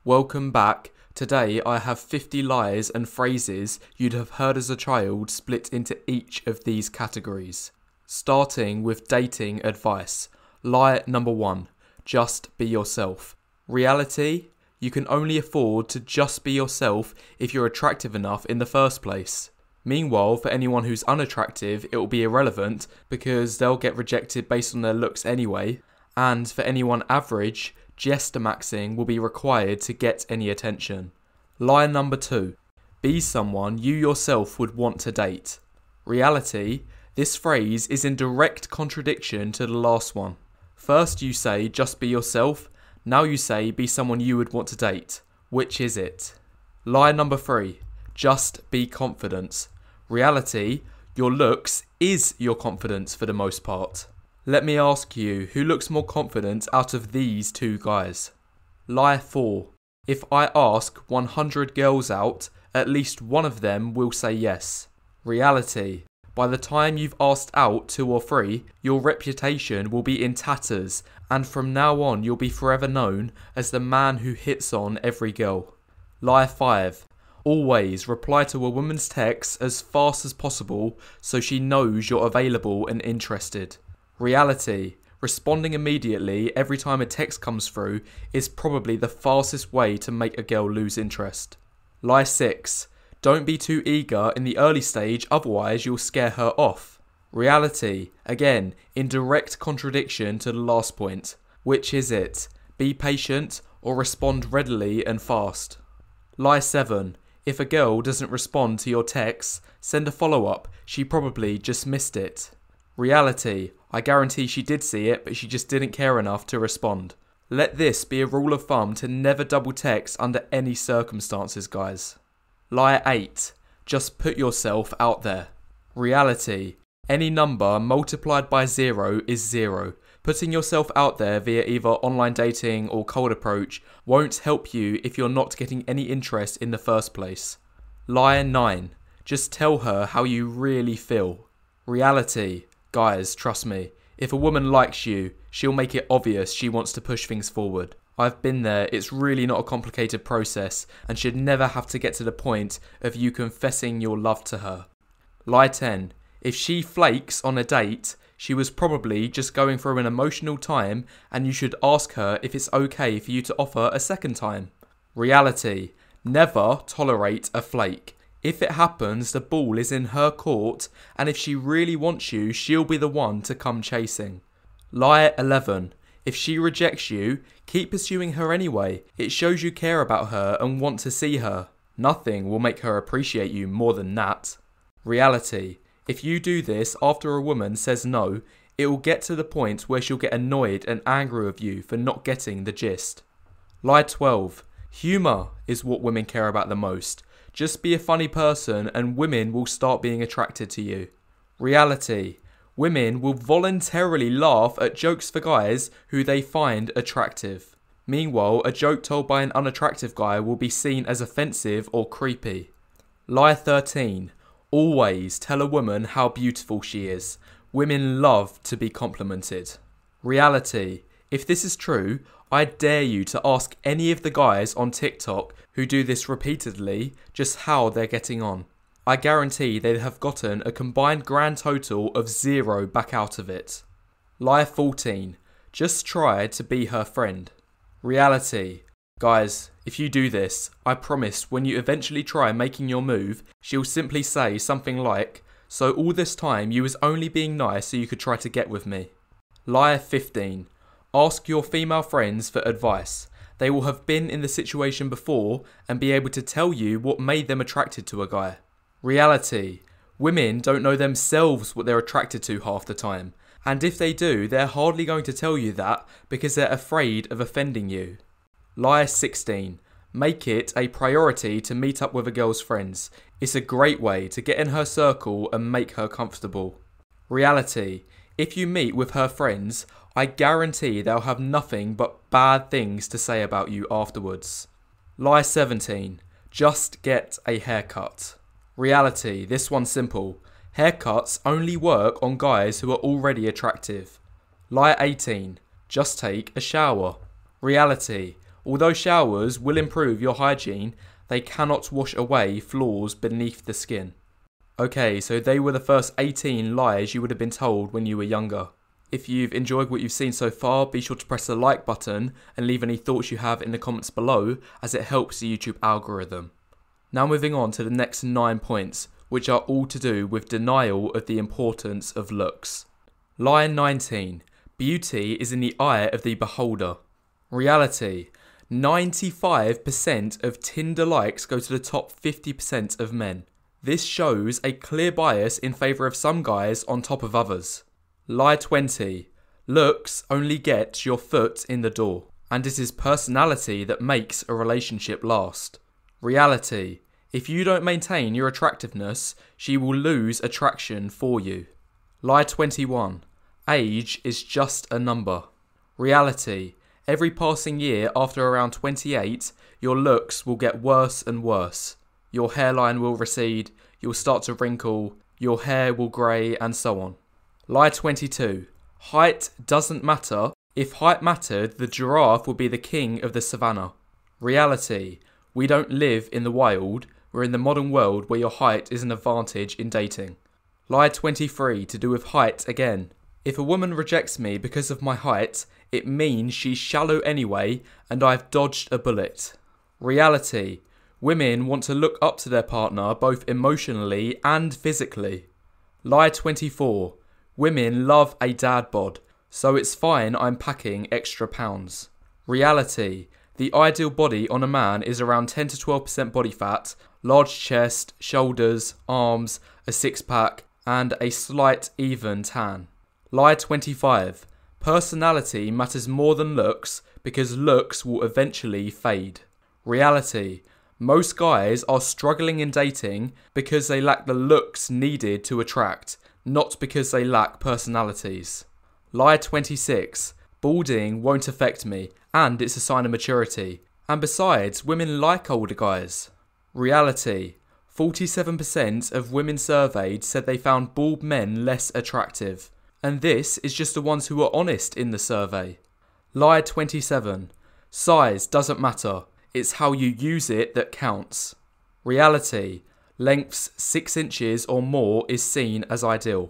Welcome back. Today I have 50 lies and phrases you'd have heard as a child split into each of these categories. Starting with dating advice. Lie number 1. Just be yourself. Reality? You can only afford to just be yourself if you're attractive enough in the first place. Meanwhile, for anyone who's unattractive, it will be irrelevant because they'll get rejected based on their looks anyway. And for anyone average, jester maxing will be required to get any attention. Lie number 2. Be someone you yourself would want to date. Reality, this phrase is in direct contradiction to the last one. First you say just be yourself, now you say be someone you would want to date. Which is it? Lie number 3. Just be confident. Reality, your looks is your confidence for the most part. Let me ask you, who looks more confident out of these two guys? Lie 4. If I ask 100 girls out, at least one of them will say yes. Reality, by the time you've asked out 2 or 3, your reputation will be in tatters, and from now on you'll be forever known as the man who hits on every girl. Lie 5. Always reply to a woman's text as fast as possible so she knows you're available and interested. Reality, responding immediately every time a text comes through is probably the fastest way to make a girl lose interest. Lie 6. Don't be too eager in the early stage, otherwise you'll scare her off. Reality, again, in direct contradiction to the last point. Which is it? Be patient or respond readily and fast. Lie 7. If a girl doesn't respond to your texts, send a follow-up. She probably just missed it. Reality, I guarantee she did see it, but she just didn't care enough to respond. Let this be a rule of thumb to never double text under any circumstances, guys. Lie 8. Just put yourself out there. Reality, any number multiplied by 0 is 0. Putting yourself out there via either online dating or cold approach won't help you if you're not getting any interest in the first place. Lie 9. Just tell her how you really feel. Reality, guys, trust me, if a woman likes you, she'll make it obvious she wants to push things forward. I've been there, it's really not a complicated process and should never have to get to the point of you confessing your love to her. Lie 10. If she flakes on a date, she was probably just going through an emotional time and you should ask her if it's okay for you to offer a second time. Reality, never tolerate a flake. If it happens, the ball is in her court, and if she really wants you, she'll be the one to come chasing. Lie 11. If she rejects you, keep pursuing her anyway. It shows you care about her and want to see her. Nothing will make her appreciate you more than that. Reality. If you do this after a woman says no, it will get to the point where she'll get annoyed and angry with you for not getting the gist. Lie 12. Humour is what women care about the most. Just be a funny person and women will start being attracted to you. Reality. Women will voluntarily laugh at jokes for guys who they find attractive. Meanwhile, a joke told by an unattractive guy will be seen as offensive or creepy. Lie 13. Always tell a woman how beautiful she is. Women love to be complimented. Reality. If this is true, I dare you to ask any of the guys on TikTok who do this repeatedly just how they're getting on. I guarantee they have gotten a combined grand total of 0 back out of it. Lie 14. Just try to be her friend. Reality. Guys, if you do this, I promise when you eventually try making your move, she'll simply say something like, "So all this time you was only being nice so you could try to get with me." Lie 15. Ask your female friends for advice. They will have been in the situation before and be able to tell you what made them attracted to a guy. Reality. Women don't know themselves what they're attracted to half the time. And if they do, they're hardly going to tell you that because they're afraid of offending you. Lie 16. Make it a priority to meet up with a girl's friends. It's a great way to get in her circle and make her comfortable. Reality. If you meet with her friends, I guarantee they'll have nothing but bad things to say about you afterwards. Lie 17. Just get a haircut. Reality, this one's simple. Haircuts only work on guys who are already attractive. Lie 18. Just take a shower. Reality, Although showers will improve your hygiene, they cannot wash away flaws beneath the skin. Okay, so they were the first 18 lies you would have been told when you were younger. If you've enjoyed what you've seen so far, be sure to press the like button and leave any thoughts you have in the comments below, as it helps the YouTube algorithm. Now moving on to the next 9 points, which are all to do with denial of the importance of looks. Lie 19. Beauty is in the eye of the beholder. Reality. 95% of Tinder likes go to the top 50% of men. This shows a clear bias in favour of some guys on top of others. Lie 20. Looks only get your foot in the door, and it is personality that makes a relationship last. Reality. If you don't maintain your attractiveness, she will lose attraction for you. Lie 21. Age is just a number. Reality. Every passing year after around 28, your looks will get worse and worse. Your hairline will recede, you'll start to wrinkle, your hair will grey, and so on. Lie 22. Height doesn't matter. If height mattered, the giraffe would be the king of the savannah. Reality. We don't live in the wild, we're in the modern world where your height is an advantage in dating. Lie 23, to do with height again. If a woman rejects me because of my height, it means she's shallow anyway and I've dodged a bullet. Reality. Women want to look up to their partner both emotionally and physically. Lie 24. Women love a dad bod, so it's fine I'm packing extra pounds. Reality. The ideal body on a man is around 10 to 12% body fat, large chest, shoulders, arms, a six-pack, and a slight even tan. Lie 25. Personality matters more than looks because looks will eventually fade. Reality. Most guys are struggling in dating because they lack the looks needed to attract, not because they lack personalities. Lie 26. Balding won't affect me, and it's a sign of maturity. And besides, women like older guys. Reality. 47% of women surveyed said they found bald men less attractive. And this is just the ones who are honest in the survey. Lie 27. Size doesn't matter. It's how you use it that counts. Reality. Lengths 6 inches or more is seen as ideal.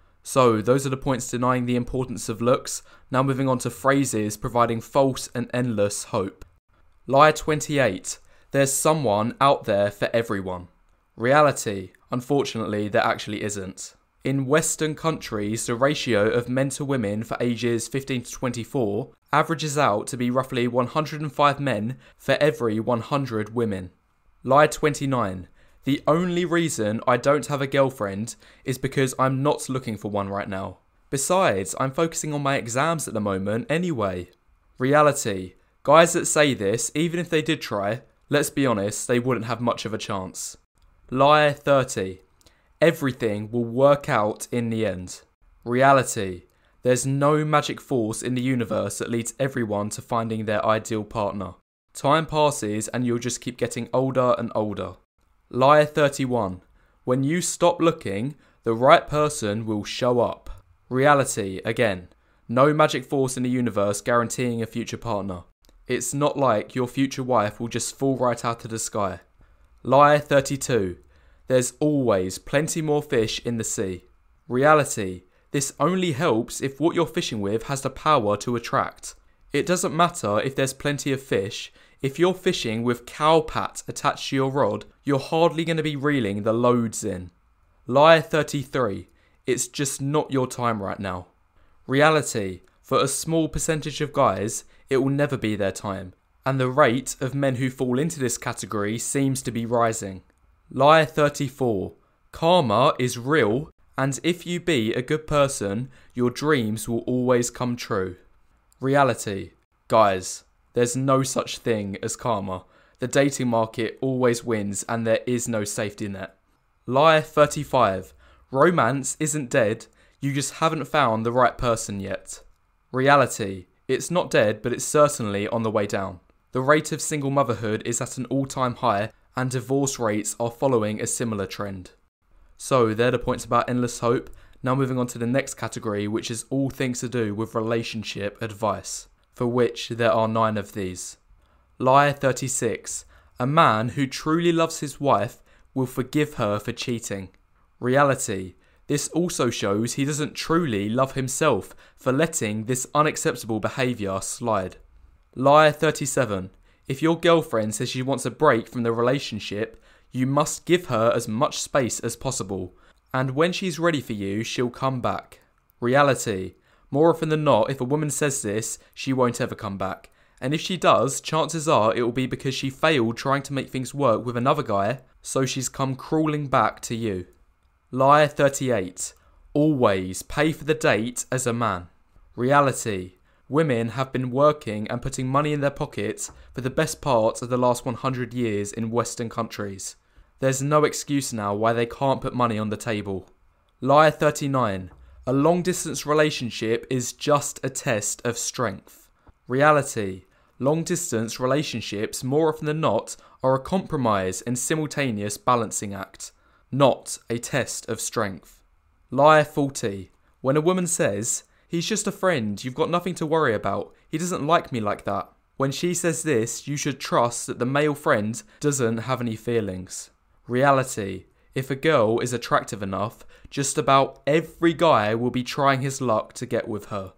So those are the points denying the importance of looks. Now moving on to phrases providing false and endless hope. Lie 28. There's someone out there for everyone. Reality. Unfortunately, there actually isn't. In Western countries, the ratio of men to women for ages 15 to 24 averages out to be roughly 105 men for every 100 women. Lie 29. The only reason I don't have a girlfriend is because I'm not looking for one right now. Besides, I'm focusing on my exams at the moment anyway. Reality. Guys that say this, even if they did try, let's be honest, they wouldn't have much of a chance. Lie 30. Everything will work out in the end. Reality. There's no magic force in the universe that leads everyone to finding their ideal partner. Time passes and you'll just keep getting older and older. Lie 31. When you stop looking, the right person will show up. Reality, again. No magic force in the universe guaranteeing a future partner. It's not like your future wife will just fall right out of the sky. Lie 32. There's always plenty more fish in the sea. Reality. This only helps if what you're fishing with has the power to attract. It doesn't matter if there's plenty of fish. If you're fishing with cowpat attached to your rod, you're hardly going to be reeling the loads in. Lie 33. It's just not your time right now. Reality. For a small percentage of guys, it will never be their time. And the rate of men who fall into this category seems to be rising. Lie 34. Karma is real, and if you be a good person, your dreams will always come true. Reality. Guys, there's no such thing as karma. The dating market always wins and there is no safety net. Lie 35. Romance isn't dead, you just haven't found the right person yet. Reality. It's not dead, but it's certainly on the way down. The rate of single motherhood is at an all-time high, and divorce rates are following a similar trend. So they're the points about endless hope. Now moving on to the next category, which is all things to do with relationship advice, for which there are 9 of these. Lie 36. A man who truly loves his wife will forgive her for cheating. Reality. This also shows he doesn't truly love himself for letting this unacceptable behaviour slide. Lie 37. If your girlfriend says she wants a break from the relationship, you must give her as much space as possible, and when she's ready for you, she'll come back. Reality. More often than not, if a woman says this, she won't ever come back. And if she does, chances are it will be because she failed trying to make things work with another guy, so she's come crawling back to you. Lie 38. Always pay for the date as a man. Reality. Women have been working and putting money in their pockets for the best part of the last 100 years in Western countries. There's no excuse now why they can't put money on the table. Lie 39. A long-distance relationship is just a test of strength. Reality. Long-distance relationships, more often than not, are a compromise and simultaneous balancing act, not a test of strength. Lie 40. When a woman says, "He's just a friend, you've got nothing to worry about, he doesn't like me like that." When she says this, you should trust that the male friend doesn't have any feelings. Reality. If a girl is attractive enough, just about every guy will be trying his luck to get with her.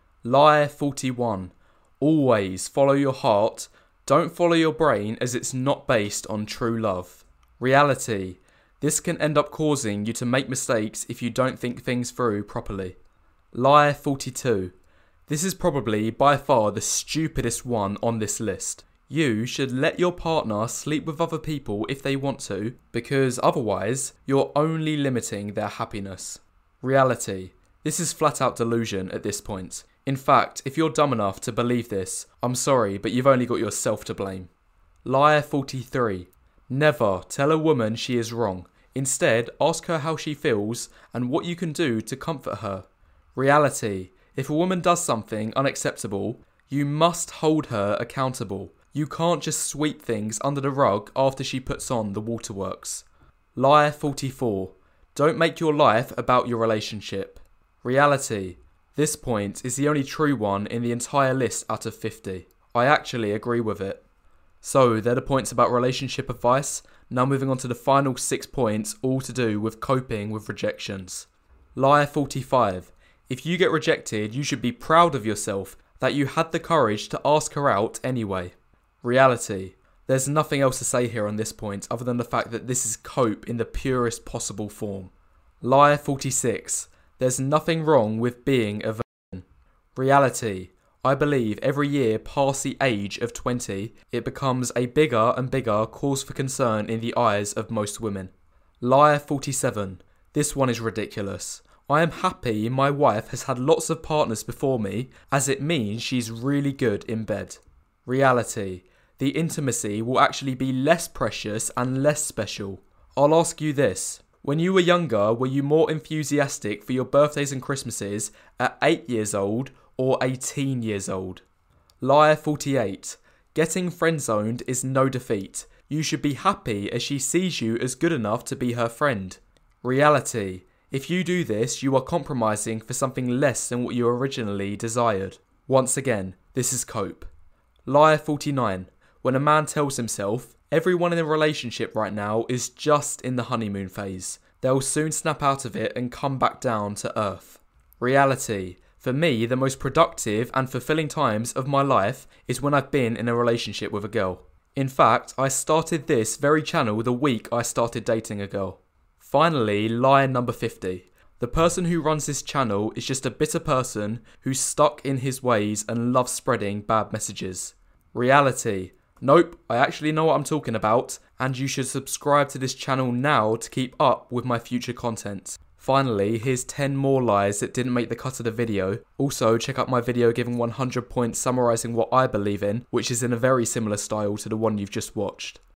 Lie 41. Always follow your heart, don't follow your brain as it's not based on true love. Reality. This can end up causing you to make mistakes if you don't think things through properly. Lie 42. This is probably by far the stupidest one on this list. You should let your partner sleep with other people if they want to, because otherwise you're only limiting their happiness. Reality. This is flat out delusion at this point. In fact, if you're dumb enough to believe this, I'm sorry, but you've only got yourself to blame. Lie 43. Never tell a woman she is wrong. Instead, ask her how she feels and what you can do to comfort her. Reality. If a woman does something unacceptable, you must hold her accountable. You can't just sweep things under the rug after she puts on the waterworks. Lie 44. Don't make your life about your relationship. Reality. This point is the only true one in the entire list out of 50. I actually agree with it. So, they're the points about relationship advice. Now moving on to the final 6 points, all to do with coping with rejections. Lie 45. If you get rejected, you should be proud of yourself that you had the courage to ask her out anyway. Reality. There's nothing else to say here on this point other than the fact that this is cope in the purest possible form. Lie 46. There's nothing wrong with being a virgin. Reality. I believe every year past the age of 20, it becomes a bigger and bigger cause for concern in the eyes of most women. Lie 47. This one is ridiculous. I am happy my wife has had lots of partners before me, as it means she's really good in bed. Reality. The intimacy will actually be less precious and less special. I'll ask you this. When you were younger, were you more enthusiastic for your birthdays and Christmases at 8 years old or 18 years old? Lie 48. Getting friend-zoned is no defeat. You should be happy as she sees you as good enough to be her friend. Reality. If you do this, you are compromising for something less than what you originally desired. Once again, this is cope. Lie 49. When a man tells himself, everyone in a relationship right now is just in the honeymoon phase. They'll soon snap out of it and come back down to earth. Reality. For me, the most productive and fulfilling times of my life is when I've been in a relationship with a girl. In fact, I started this very channel the week I started dating a girl. Finally, lie number 50. The person who runs this channel is just a bitter person who's stuck in his ways and loves spreading bad messages. Reality. Nope, I actually know what I'm talking about, and you should subscribe to this channel now to keep up with my future content. Finally, here's 10 more lies that didn't make the cut of the video. Also, check out my video giving 100 points summarising what I believe in, which is in a very similar style to the one you've just watched.